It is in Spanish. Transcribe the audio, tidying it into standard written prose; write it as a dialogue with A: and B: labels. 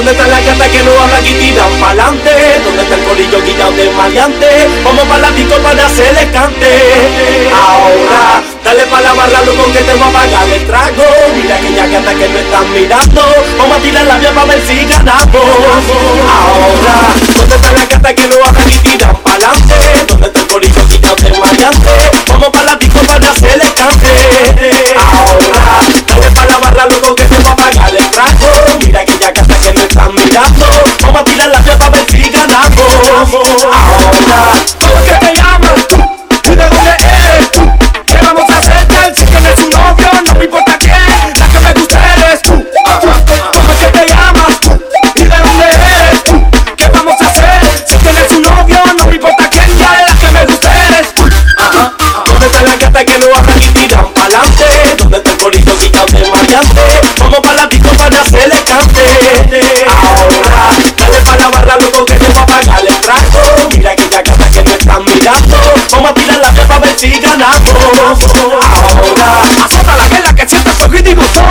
A: ¿Dónde está la gata que no habla y tiran pa'lante? ¿Dónde está el corillo quitado de maleante? Vamos pa' la disco para hacerle cante. Ahora, dale pa' la barra, loco, que te voy a pagar el trago. Mira aquella gata que me están mirando. Vamos a tirar la vía pa' ver si ganamos. Ahora, ¿dónde está la gata que no habla y tiran pa'lante? ¿Dónde está el corillo quitado de maleante? Vamos pa' la disco para hacerle cante. Ahora, dale pa' la barra, loco, que te voy a pagar el trago. Mira aquella gata que me están mirando. Vamos a tirar la vía pa' ver si ganamos. Ahora, ¿cómo es que te llamas? ¿Y de dónde eres tú? ¿Qué vamos a hacer? Si tienes un novio, no me importa quién. La que me gusta eres tú. ¿Cómo es que te llamas? ¿Y de dónde eres tú? ¿Qué vamos a hacer? Si tienes un novio, no me importa quién. Ya la que me gusta eres tú. ¿Dónde está la gata que no habla y tiran pa'lante? ¿Dónde está el corillo quitado de maleante? Vamos pa' la disco para hacerle cante. Ahora, dale pa' la barra, loco, que te voy a pagar el trago. Mira aquella gata que me están mirando. Vamos a tirar la vía pa' ver si ganamos. Ahora, azótala, que es la que siente fuego y digo todo.